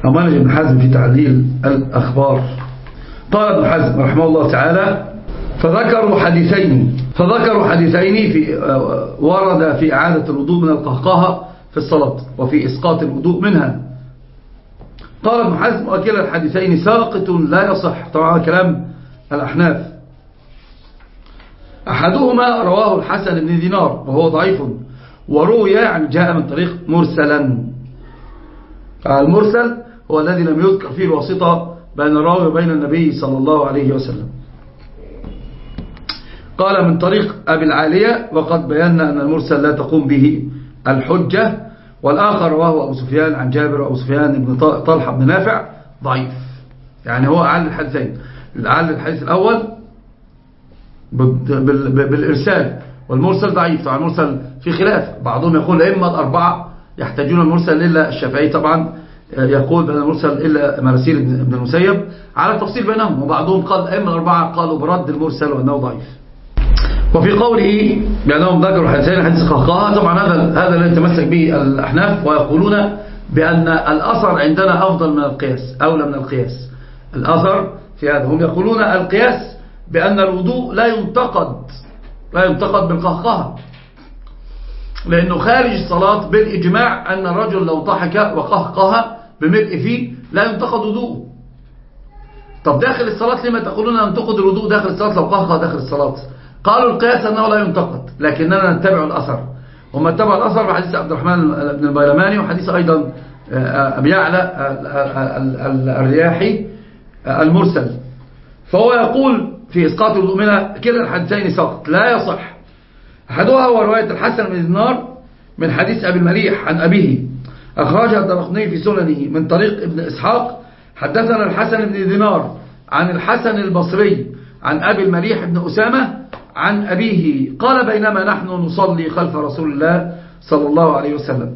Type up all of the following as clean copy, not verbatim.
أمانج ابن حزم في تعليل الأخبار. قال ابن حزم رحمه الله تعالى: فذكروا حديثين في ورد في إعادة الوضوء من القهقهة في الصلاة وفي إسقاط الوضوء منها. قال ابن حزم: وكلا الحديثين ساقط لا يصح. طبعا كلام الأحناف. أحدهما رواه الحسن بن دينار وهو ضعيف، وروي يعني جاء من طريق مرسلا. المرسل هو الذي لم يذكر فيه الواسطة بين الراوي وبين النبي صلى الله عليه وسلم. قال من طريق أبي العالية، وقد بينا أن المرسل لا تقوم به الحجة. والآخر رواه أبو سفيان عن جابر، وأبو سفيان بن طلحة بن نافع ضعيف. يعني هو أعلى الحديثين، أعلى الحديث الأول بالإرسال، والمرسل ضعيف. طبعا المرسل في خلاف، بعضهم يقول الأئمة الأربعة يحتاجون المرسل إلا الشافعي طبعا يقول بأن المرسل إلا مراسيل ابن المسيب، على تفصيل بينهم. وبعضهم قال الأئمة الأربعة قالوا برد المرسل وأنه ضعيف. وفي قوله بأنهم ذكروا حديثين، حديث قهقهة، طبعا هذا الذي يتمسك به الأحناف، ويقولون بأن الأثر عندنا أفضل من القياس، أولى من القياس. الأثر في هذا، هم يقولون القياس بأن الوضوء لا ينتقد بالقهقهة، لأنه خارج الصلاة بالإجماع أن الرجل لو ضحك وقهقه بملء فيه لا ينتقد وضوءه. طب داخل الصلاة لما تقولون ينتقد الوضوء داخل الصلاة لو قهقه داخل الصلاة؟ قالوا القياس أنه لا ينتقد، لكننا نتبع الأثر. وما اتبع الأثر بحديث عبد الرحمن بن البيلماني، وحديث أيضا أبي يعلى الرياحي المرسل. فهو يقول في إسقاط الوضوء منها كلا الحديثين سقط لا يصح. أحدها هو رواية الحسن بن دينار من حديث أبي المليح عن أبيه، أخرجها الدارقطني في سننه من طريق ابن إسحاق. حدثنا الحسن بن دينار عن الحسن البصري عن أبي المليح بن أسامة عن أبيه قال: بينما نحن نصلي خلف رسول الله صلى الله عليه وسلم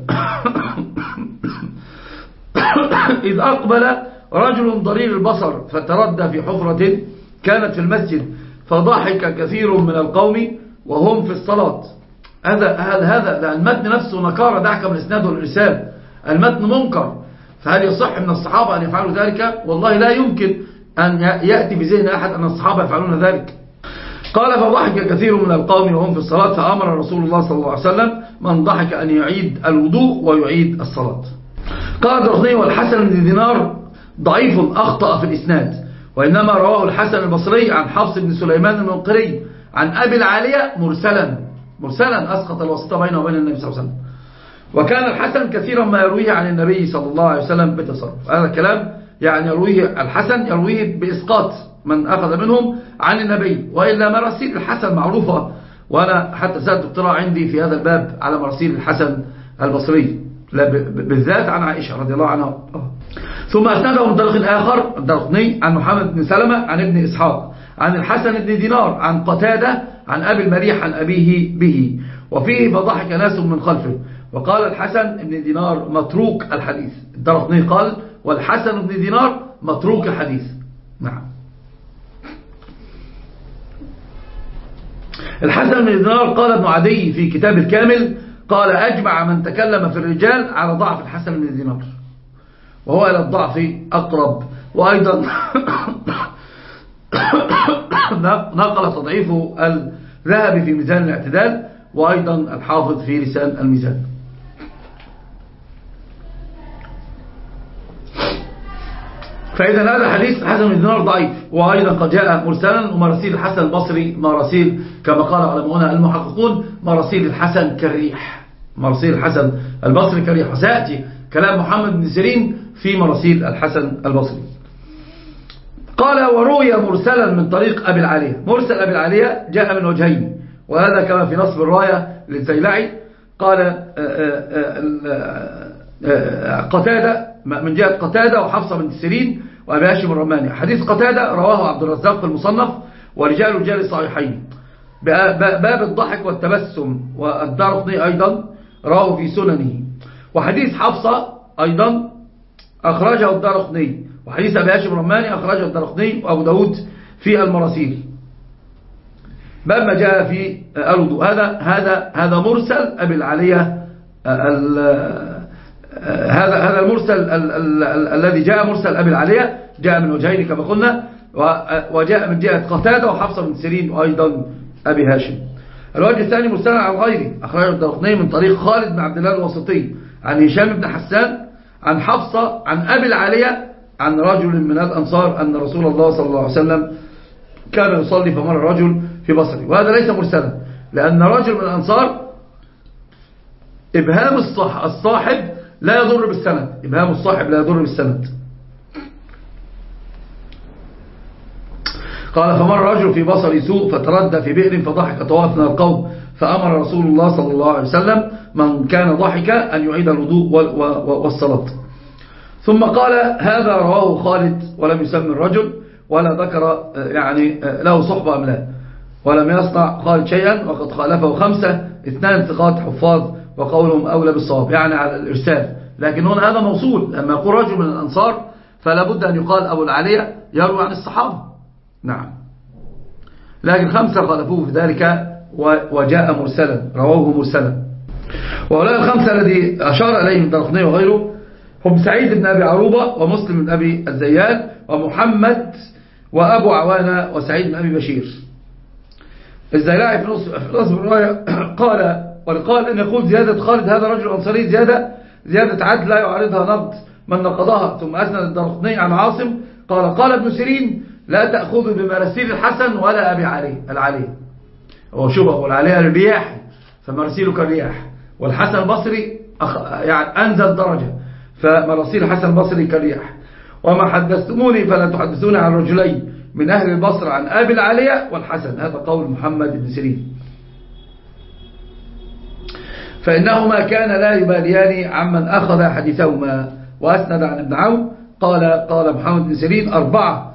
إذ أقبل رجل ضرير البصر فتردى في حفرة كانت في المسجد، فضحك كثير من القوم وهم في الصلاة. هذا المتن نفسه نكارة، دعك من الإسناد والإرسال، المتن منكر. فهل يصح من الصحابة أن يفعلوا ذلك؟ والله لا يمكن أن يأتي بذهن أحد أن الصحابة يفعلون ذلك. قال: فضحك كثير من القوم وهم في الصلاة، فأمر رسول الله صلى الله عليه وسلم من ضحك أن يعيد الوضوء ويعيد الصلاة. قال الدارقطني: والحسن بن دينار ضعيف أخطأ في الإسناد، وإنما رواه الحسن البصري عن حفص بن سليمان المنقري عن أبي العالية مرسلا أسقط الواسطة بينه وبين النبي صلى الله عليه وسلم. وكان الحسن كثيرا ما يرويه عن النبي صلى الله عليه وسلم بتصرف. هذا الكلام يعني يرويه الحسن، يرويه بإسقاط من أخذ منهم عن النبي، وإلا مراسيل الحسن معروفة، وأنا حتى سألت دكتوراه عندي في هذا الباب على مراسيل الحسن البصري بالذات عن عائشة رضي الله عنها. ثم أسنده من طريق آخر الدارقطني عن محمد بن سلمة عن ابن إسحاق عن الحسن بن دينار عن قتادة عن أبي المليح عن أبيه به، وفيه فضحك ناس من خلفه. وقال الحسن بن دينار متروك الحديث. الدارقطني قال: والحسن بن دينار متروك الحديث. نعم. الحسن بن دينار قال ابن عدي في كتاب الكامل، قال: أجمع من تكلم في الرجال على ضعف الحسن بن دينار، وهو إلى الضعف أقرب. وأيضا نقل تضعيفه الذهبي في ميزان الاعتدال، وأيضا الحافظ في لسان الميزان. فإذا هذا الحديث الحسن بن دينار ضعيف، وأيضا قد جاء مرسلا. ومراسيل الحسن البصري مراسيل كما قال علماؤنا المحققون مراسيل الحسن كالريح، مراسيل الحسن البصري كالريح. وسيأتي كلام محمد بن سيرين في مراسيل الحسن البصري. قال: وروي مرسلا من طريق أبي العالية. مرسل أبي العالية جاء من وجهين، وهذا كما في نصب الراية للزيلعي. قال قتادة من جهة قتادة وحفصة بن سيرين وأبي هاشم الرماني. حديث قتادة رواه عبد الرزاق في المصنف ورجال الصحيحين باب الضحك والتبسم، والدارقطني أيضا رواه في سننه. وحديث حفصة أيضا أخرجه الدارقطني، وحديث أبي هاشم الرماني أخرجه الدارقطني وأبو داود في المراسيل باب ما جاء في الوضوء. هذا مرسل أبي العالية هذا المرسل الذي جاء مرسل أبي العالية جاء من وجهين كما قلنا، وجاء من جهة قتادة وحفصة بن سيرين وأيضا أبي هاشم. الوجه الثاني مرسل عن غيره، أخرجه الدارقطني من طريق خالد بن عبد الله الواسطي عن هشام بن حسان عن حفصة عن أبي العالية عن رجل من الأنصار أن رسول الله صلى الله عليه وسلم كان يصلي فمر رجل في بصره. وهذا ليس مرسلا، لأن رجل من الأنصار إبهام الصاحب لا يضر بالسند، إبهام الصاحب لا يضر بالسند. قال فمر رجل في بصر سوء فتردى في بئر فضحك طوائف من القوم فأمر رسول الله صلى الله عليه وسلم من كان ضحك أن يعيد الوضوء والصلاة. ثم قال هذا رواه خالد ولم يسمي الرجل ولا ذكر يعني له صحبة أم لا، ولم يصنع خالد شيئا وقد خالفه 5 2 ثقات حفاظ وقولهم أولى بالصواب، يعني على الإرسال. لكن هنا هذا موصول، لما يقول رجل من الأنصار فلا بد أن يقال أبو العالية يروي عن الصحابة. نعم، لكن 5 خالفوه في ذلك وجاء مرسلا، رواه مرسلا. وهؤلاء 5 الذي أشار إليهم الدارقطني وغيره هم سعيد بن أبي عروبة ومسلم بن أبي الزيات ومحمد وأبو عوانة وسعيد بن أبي بشير. الزيلاعي في نص الرواية قال إن يقول زيادة خالد هذا رجل أنصاري زيادة عدل لا يعارضها نقد من نقضها. ثم أسند الدارقطني عن عاصم قال ابن سيرين لا تأخذوا بمراسيل الحسن ولا أبي العلي. هو شبه والعلي الرياح فمراسيله كالرياح، والحسن البصري يعني أنزل درجة، فمراسيل الحسن البصري كالرياح. وما حدثتموني فلا تحدثون عن رجلين من أهل البصر عن أبي العالية والحسن، هذا قول محمد بن سيرين، فإنهما كان لا يباليان عمن أخذ حديثهما. وأسند عن ابن عون قال محمد بن سيرين 4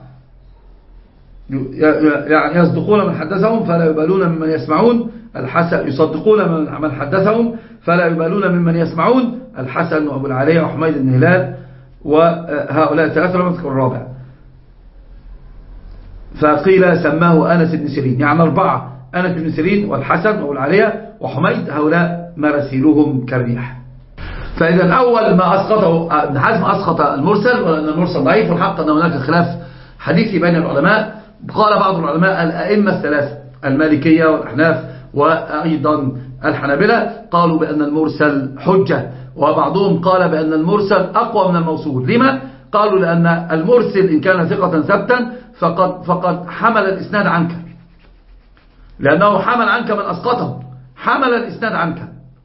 يعني يصدقون من حدثهم فلا يبالون ممن يسمعون، الحسن يصدقون من حدثهم فلا يبالون ممن يسمعون، الحسن وأبو العالية وحميد بن هلال، وهؤلاء 3 لم يذكر الرابع. فقيل سماه أنس بن سيرين، يعني 4 أنس بن سيرين والحسن وأبو العالية وحميد، هؤلاء مراسيلهم كالريح. فإذا أول ما أسقطه ابن حزم أسقط المرسل، ولأن المرسل ضعيف، والحق أن هناك خلاف حديثي بين العلماء. قال بعض العلماء الأئمة 3 المالكية والأحناف وأيضا الحنابلة قالوا بأن المرسل حجة، وبعضهم قال بأن المرسل أقوى من الموصول. لما؟ قالوا لأن المرسل إن كان ثقة ثبتا فقد حمل الإسناد عنك، لأنه حمل عنك من أسقطه، حمل الإسناد عنك.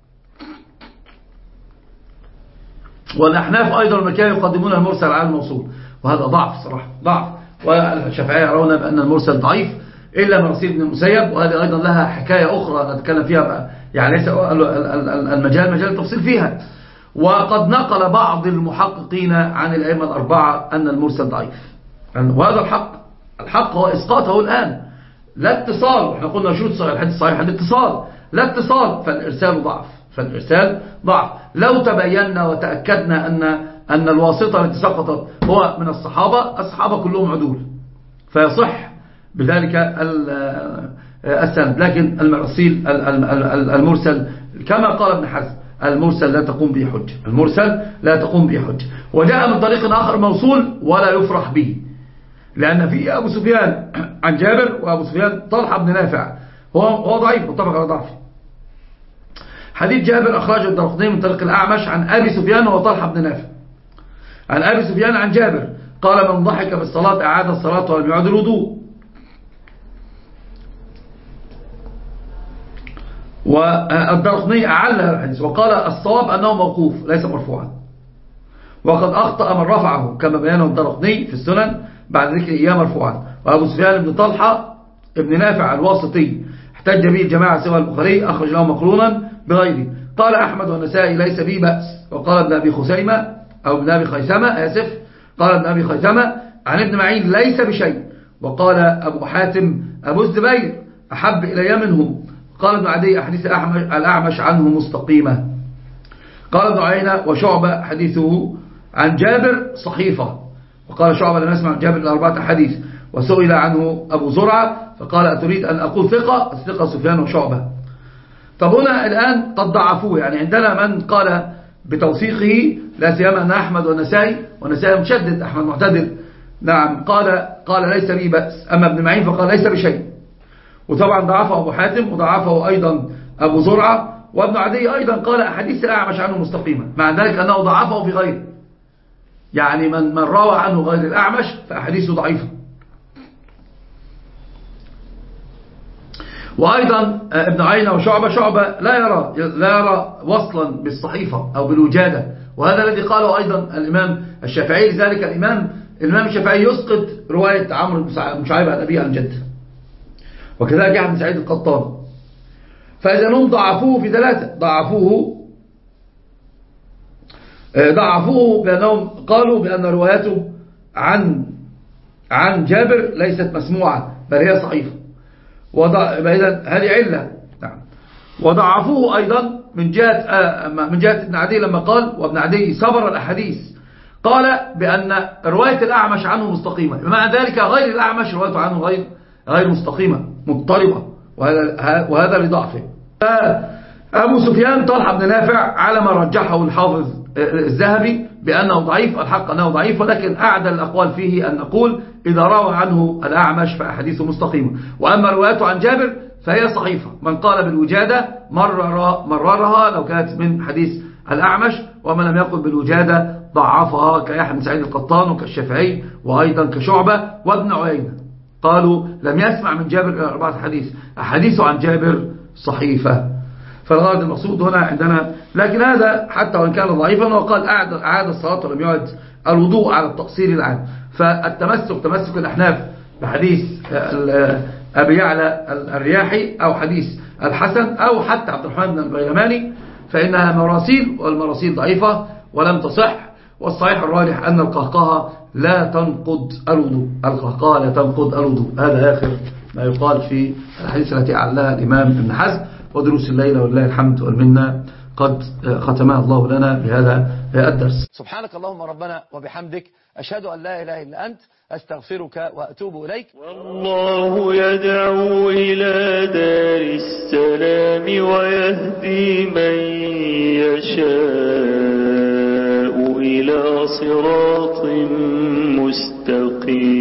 والأحناف أيضا المالكية يقدمون المرسل على الموصول، وهذا ضعف صراحة، ضعف. والشافعية يرون بأن المرسل ضعيف إلا مرسيل بن المسيب، وهذه أيضا لها حكاية أخرى نتكلم فيها بقى. يعني ليس المجال مجال التفصيل فيها. وقد نقل بعض المحققين عن الأئمة 4 أن المرسل ضعيف، وهذا الحق هو إسقاطه الآن، لا اتصال. وإحنا قلنا شروط صحيح الحديث صحيح الاتصال، لا اتصال، فالإرسال ضعف. لو تبينا وتأكدنا أن الواسطة التي سقطت هو من الصحابة كلهم عدول، فيصح بذلك السند. لكن المرسل كما قال ابن حزم المرسل لا تقوم به حجة، المرسل لا تقوم به حجة. وجاء من طريق آخر موصول ولا يفرح به، لأن في أبو سفيان عن جابر، وأبو سفيان طلحة بن نافع هو ضعيف متفق على ضعفه. حديث جابر أخرجه الدارقطني من طريق الأعمش عن أبي سفيان وطلحة بن نافع عن أبي سفيان عن جابر قال من ضحك في الصلاة أعاد الصلاة ولم يعد الوضوء. والدارقطني أعل هذا الحديث وقال الصواب أنه موقوف ليس مرفوعا، وقد أخطأ من رفعه كما بيانه الدارقطني في السنن بعد ذكر إياه مرفوعا. وأبو سفيان بن طلحة ابن نافع الواسطي احتج به الجماعة سوى البخاري أخرج له مقرونا بغيره. قال أحمد والنسائي ليس به بأس. وقال ابن أبي خيثمة قال ابن أبي خيثمة عن ابن معين ليس بشيء. وقال أبو حاتم أبو الزبير أحب إلي منهم. قال ابن عدي أحاديث الأعمش عنه مستقيمة. قال ابن عيينة وشعبة حديثه عن جابر صحيفة. وقال شعبة لم يسمع جابر ال4 أحاديث. وسئل عنه أبو زرعة فقال أتريد أن أقول ثقة سفيان وشعبة. طب هنا الآن قد ضعفوه، يعني عندنا من قال بتوثيقه، لا سيما أن أحمد والنسائي مشدد، أحمد معتدل. نعم، قال ليس لي بأس. أما ابن معين فقال ليس بشيء. وطبعا ضعفه أبو حاتم، وضعفه أيضا أبو زرعة، وابن عدي أيضا قال أحاديث الأعمش عنه مستقيمة، مع ذلك أنه ضعفه في غيره. يعني من روى عنه غير الأعمش فأحاديثه ضعيفة. وأيضا ابن عيينة وشعبة لا يرى وصلا بالصحيفة أو بالوجادة، وهذا الذي قاله أيضا الإمام الشافعي. لذلك الإمام الشافعي يسقط رواية عمرو بن شعيب عن أبيه عن جده، وكذلك يحيى بن سعيد القطان. فإذا هم ضعفوه في ثلاثة، ضعفوه بأنهم قالوا بأن روايته عن جابر ليست مسموعة بل هي صحيفة، هذه علة. نعم. وضعفوه أيضا من جهة ابن عدي لما قال، وابن عدي صبر الأحاديث، قال بأن رواية الأعمش عنه مستقيمة، بمعنى ذلك غير الأعمش روايته عنه غير مستقيمة مضطربة، وهذا لضعفه. أبو سفيان طلحة بن نافع على ما رجحه الحافظ الذهبي بأنه ضعيف، الحق أنه ضعيف، ولكن أعدل الأقوال فيه أن نقول إذا روى عنه الأعمش فأحاديثه مستقيمة. وأما روايته عن جابر فهي صحيفة، من قال بالوجادة مررها لو كانت من حديث الأعمش، ومن لم يقل بالوجادة ضعفها كيحيى بن سعيد القطان وكالشافعي وأيضا كشعبة وابن عيينة، قالوا لم يسمع من جابر إلى 4 حديث، أحاديثه عن جابر صحيفة. فالغرض المقصود هنا عندنا، لكن هذا حتى وإن كان ضعيفا وقال أعاد الصلاة ولم يعد الوضوء على التقصير العام. تمسك الأحناف بحديث أبي يعلى الرياحي أو حديث الحسن أو حتى عبد الرحمن بن البيلماني فإنها مراسيل، والمراسيل ضعيفة ولم تصح. والصحيح الراجح أن القهقهة لا تنقض الوضوء. هذا آخر ما يقال في الحديث التي أعلها الإمام ابن حزم. ودروس الليلة ولله الحمد والمنة قد ختمها الله لنا بهذا الدرس. سبحانك اللهم ربنا وبحمدك، أشهد أن لا إله إلا أنت، أستغفرك وأتوب إليك. والله يدعو إلى دار السلام ويهدي من يشاء إلى صراط مستقيم.